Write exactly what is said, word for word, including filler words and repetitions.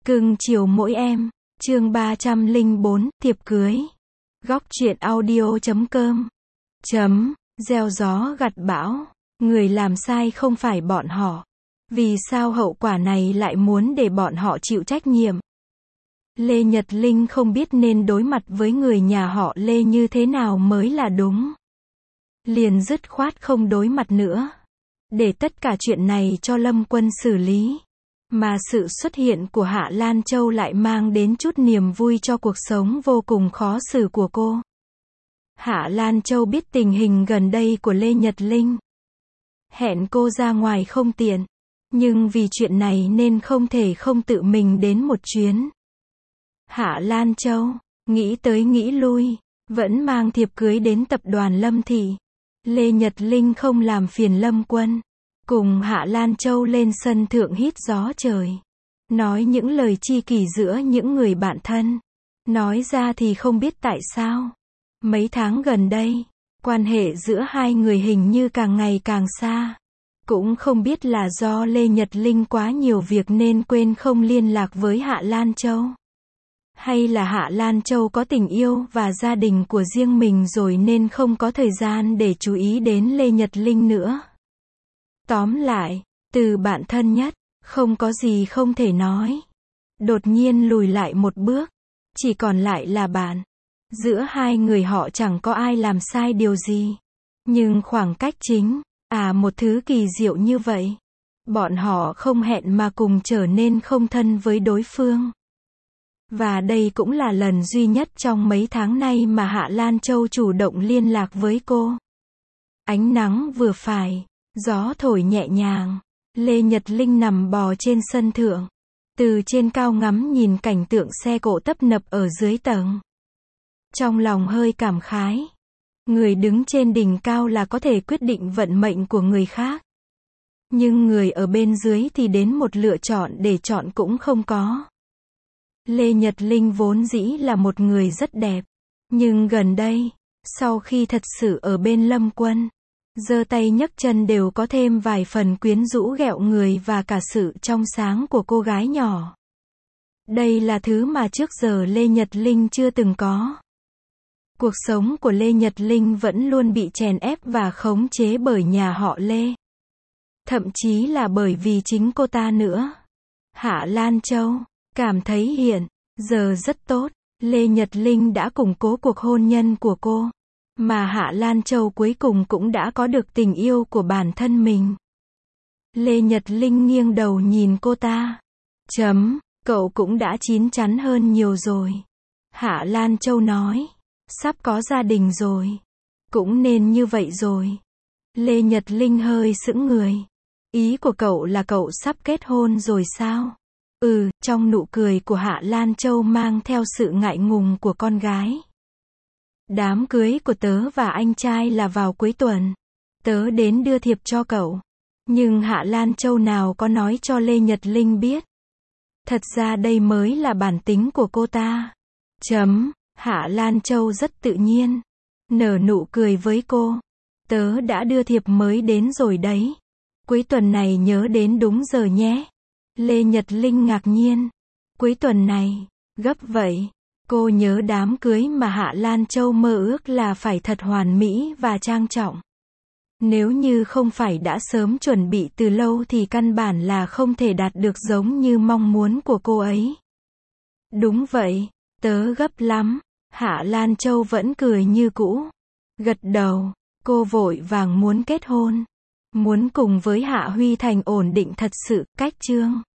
Cưng chiều mỗi em. Chương ba trăm lẻ bốn, thiệp cưới. Góc truyện audio chấm com. Chấm, gieo gió gặt bão. Người làm sai không phải bọn họ. Vì sao hậu quả này lại muốn để bọn họ chịu trách nhiệm? Lê Nhật Linh không biết nên đối mặt với người nhà họ Lê như thế nào mới là đúng. Liền dứt khoát không đối mặt nữa. Để tất cả chuyện này cho Lâm Quân xử lý. Mà sự xuất hiện của Hạ Lan Châu lại mang đến chút niềm vui cho cuộc sống vô cùng khó xử của cô. Hạ Lan Châu biết tình hình gần đây của Lê Nhật Linh. Hẹn cô ra ngoài không tiện. Nhưng vì chuyện này nên không thể không tự mình đến một chuyến. Hạ Lan Châu, nghĩ tới nghĩ lui, vẫn mang thiệp cưới đến tập đoàn Lâm Thị. Lê Nhật Linh không làm phiền Lâm Quân. Cùng Hạ Lan Châu lên sân thượng hít gió trời. Nói những lời tri kỷ giữa những người bạn thân. Nói ra thì không biết tại sao. Mấy tháng gần đây, quan hệ giữa hai người hình như càng ngày càng xa. Cũng không biết là do Lê Nhật Linh quá nhiều việc nên quên không liên lạc với Hạ Lan Châu. Hay là Hạ Lan Châu có tình yêu và gia đình của riêng mình rồi nên không có thời gian để chú ý đến Lê Nhật Linh nữa. Tóm lại, từ bạn thân nhất, không có gì không thể nói. Đột nhiên lùi lại một bước, chỉ còn lại là bạn. Giữa hai người họ chẳng có ai làm sai điều gì. Nhưng khoảng cách chính, à một thứ kỳ diệu như vậy. Bọn họ không hẹn mà cùng trở nên không thân với đối phương. Và đây cũng là lần duy nhất trong mấy tháng nay mà Hạ Lan Châu chủ động liên lạc với cô. Ánh nắng vừa phải, gió thổi nhẹ nhàng. Lê Nhật Linh nằm bò trên sân thượng. Từ trên cao ngắm nhìn cảnh tượng xe cộ tấp nập ở dưới tầng. Trong lòng hơi cảm khái. Người đứng trên đỉnh cao là có thể quyết định vận mệnh của người khác. Nhưng người ở bên dưới thì đến một lựa chọn để chọn cũng không có. Lê Nhật Linh vốn dĩ là một người rất đẹp. Nhưng gần đây, sau khi thật sự ở bên Lâm Quân, giơ tay nhấc chân đều có thêm vài phần quyến rũ ghẹo người và cả sự trong sáng của cô gái nhỏ. Đây là thứ mà trước giờ Lê Nhật Linh chưa từng có. Cuộc sống của Lê Nhật Linh vẫn luôn bị chèn ép và khống chế bởi nhà họ Lê. Thậm chí là bởi vì chính cô ta nữa. Hạ Lan Châu cảm thấy hiện giờ rất tốt. Lê Nhật Linh đã củng cố cuộc hôn nhân của cô. Mà Hạ Lan Châu cuối cùng cũng đã có được tình yêu của bản thân mình. Lê Nhật Linh nghiêng đầu nhìn cô ta. Chấm, cậu cũng đã chín chắn hơn nhiều rồi. Hạ Lan Châu nói. Sắp có gia đình rồi. Cũng nên như vậy rồi. Lê Nhật Linh hơi sững người. Ý của cậu là cậu sắp kết hôn rồi sao? Ừ, trong nụ cười của Hạ Lan Châu mang theo sự ngại ngùng của con gái. Đám cưới của tớ và anh trai là vào cuối tuần. Tớ đến đưa thiệp cho cậu. Nhưng Hạ Lan Châu nào có nói cho Lê Nhật Linh biết. Thật ra đây mới là bản tính của cô ta. Chấm, Hạ Lan Châu rất tự nhiên. Nở nụ cười với cô. Tớ đã đưa thiệp mới đến rồi đấy. Cuối tuần này nhớ đến đúng giờ nhé. Lê Nhật Linh ngạc nhiên. Cuối tuần này, gấp vậy. Cô nhớ đám cưới mà Hạ Lan Châu mơ ước là phải thật hoàn mỹ và trang trọng. Nếu như không phải đã sớm chuẩn bị từ lâu thì căn bản là không thể đạt được giống như mong muốn của cô ấy. Đúng vậy, tớ gấp lắm. Hạ Lan Châu vẫn cười như cũ. Gật đầu, cô vội vàng muốn kết hôn. Muốn cùng với Hạ Huy Thành ổn định thật sự, cách chương.